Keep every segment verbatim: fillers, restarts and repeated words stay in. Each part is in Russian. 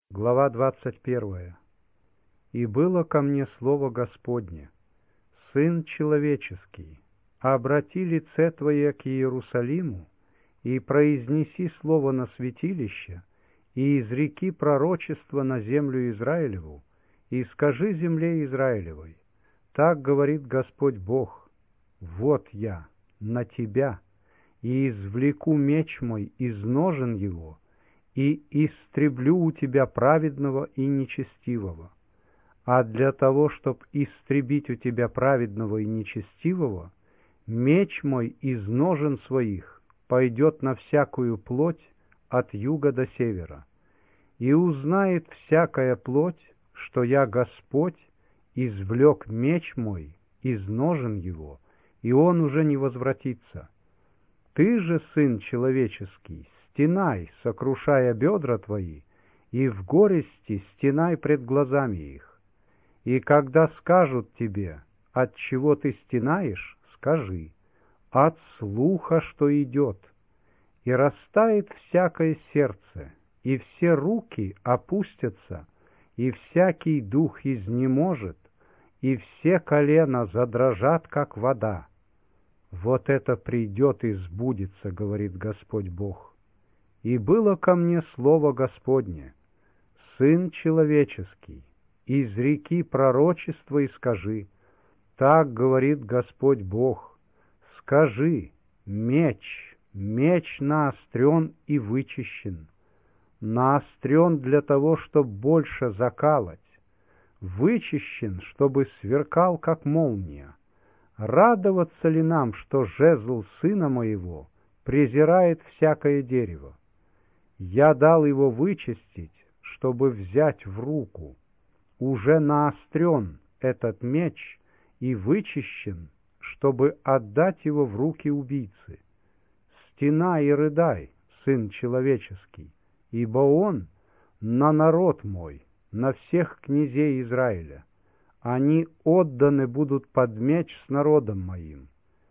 Глава двадцать первая. «И было ко мне слово Господне: Сын человеческий, обрати лице Твое к Иерусалиму, и произнеси слово на святилище, и изреки пророчество на землю Израилеву, и скажи земле Израилевой: так говорит Господь Бог: вот я на тебя, и извлеку меч мой из ножен его, и истреблю у тебя праведного и нечестивого. А для того, чтоб истребить у тебя праведного и нечестивого, меч мой из ножен своих пойдет на всякую плоть от юга до севера. И узнает всякая плоть, что я Господь, извлек меч мой из ножен его, и он уже не возвратится. Ты же, сын человеческий, стенай, сокрушая бедра твои, и в горести стенай пред глазами их. И когда скажут тебе: от чего ты стенаешь, скажи: от слуха, что идет. И растает всякое сердце, и все руки опустятся, и всякий дух изнеможет, и все колена задрожат, как вода. Вот это придет и сбудется, говорит Господь Бог. И было ко мне слово Господне: Сын человеческий, изреки пророчество и скажи: так говорит Господь Бог, скажи: меч, меч наострен и вычищен, наострен для того, чтоб больше закалать, вычищен, чтобы сверкал, как молния. Радоваться ли нам, что жезл сына моего презирает всякое дерево? Я дал его вычистить, чтобы взять в руку. Уже наострен этот меч и вычищен, чтобы отдать его в руки убийцы. Стенай и рыдай, сын человеческий, ибо он на народ мой, на всех князей Израиля. Они отданы будут под меч с народом моим.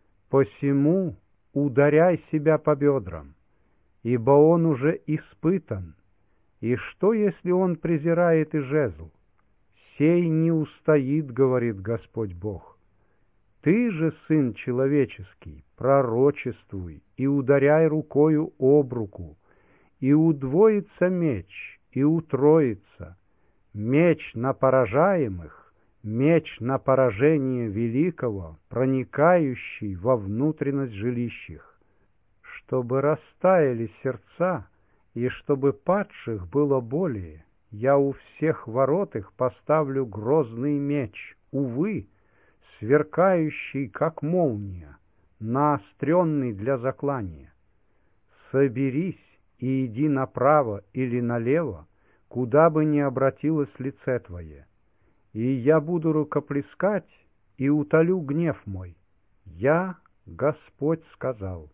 Посему ударяй себя по бедрам, ибо он уже испытан. И что, если он презирает и жезл? Сей не устоит, говорит Господь Бог. Ты же, сын человеческий, пророчествуй и ударяй рукою об руку, и удвоится меч, и утроится, меч на поражаемых, меч на поражение великого, проникающий во внутренность жилищих, чтобы растаяли сердца, и чтобы падших было более. Я у всех ворот их поставлю грозный меч, увы, сверкающий, как молния, наостренный для заклания. Соберись и иди направо или налево, куда бы ни обратилось лице твое. И я буду рукоплескать и утолю гнев мой. Я, Господь, сказал.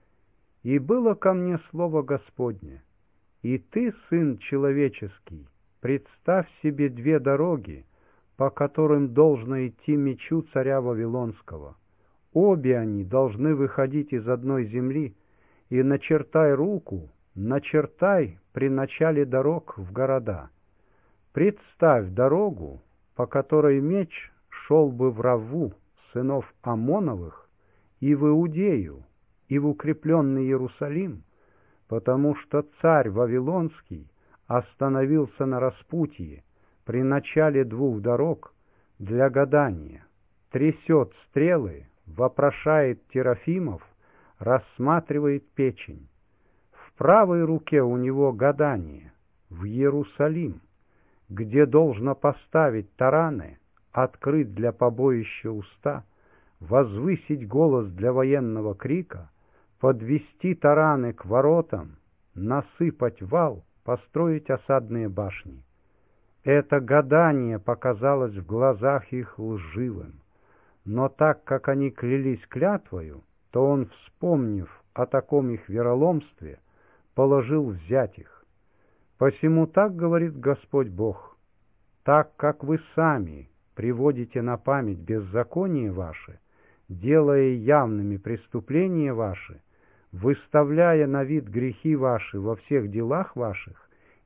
И было ко мне слово Господне: и ты, сын человеческий, представь себе две дороги, по которым должно идти мечу царя Вавилонского. Обе они должны выходить из одной земли, и начертай руку, начертай при начале дорог в города. Представь дорогу, по которой меч шел бы в Равву сынов Амоновых, и в Иудею, и в укрепленный Иерусалим, потому что царь Вавилонский остановился на распутье при начале двух дорог для гадания, трясет стрелы, вопрошает терафимов, рассматривает печень. В правой руке у него гадание в Иерусалим, где должно поставить тараны, открыть для побоища уста, возвысить голос для военного крика, подвести тараны к воротам, насыпать вал, построить осадные башни. Это гадание показалось в глазах их лживым, но так как они клялись клятвою, то он, вспомнив о таком их вероломстве, положил взять их. Посему так говорит Господь Бог: так как вы сами приводите на память беззаконие ваше, делая явными преступления ваши, выставляя на вид грехи ваши во всех делах ваших,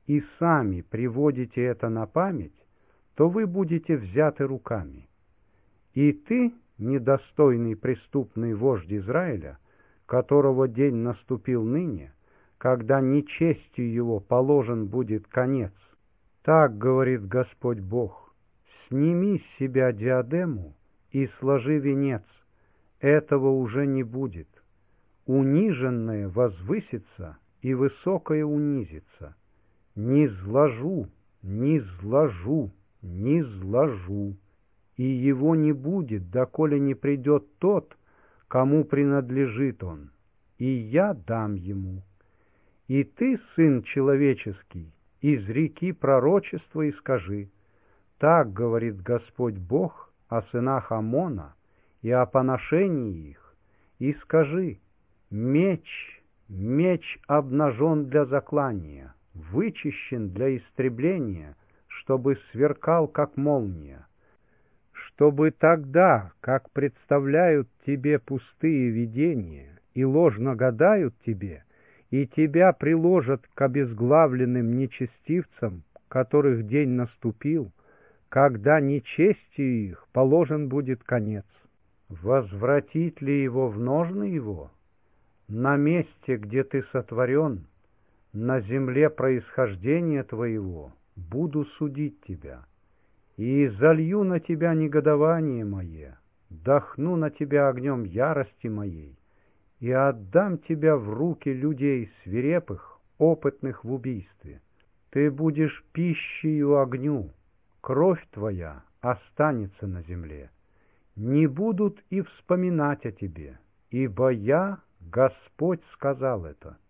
и сами приводите это на память, то вы будете взяты руками. И ты, недостойный преступный вождь Израиля, которого день наступил ныне, когда нечестию его положен будет конец, так говорит Господь Бог: сними с себя диадему и сложи венец, этого уже не будет. Униженное возвысится, и высокое унизится. Не зложу, не зложу, не зложу, и его не будет, доколе не придет тот, кому принадлежит он, и я дам ему. И ты, сын человеческий, изреки пророчество и скажи: так говорит Господь Бог о сынах Амона и о поношении их, и скажи: меч, меч обнажен для заклания, вычищен для истребления, чтобы сверкал, как молния, чтобы тогда, как представляют тебе пустые видения и ложно гадают тебе, и тебя приложат к обезглавленным нечестивцам, которых день наступил, когда нечестию их положен будет конец. Возвратить ли его в ножны его? На месте, где ты сотворен, на земле происхождения твоего, буду судить тебя, и залью на тебя негодование мое, дохну на тебя огнем ярости моей, и отдам тебя в руки людей свирепых, опытных в убийстве. Ты будешь пищею огню, кровь твоя останется на земле. Не будут и вспоминать о тебе, ибо я, Господь, сказал это.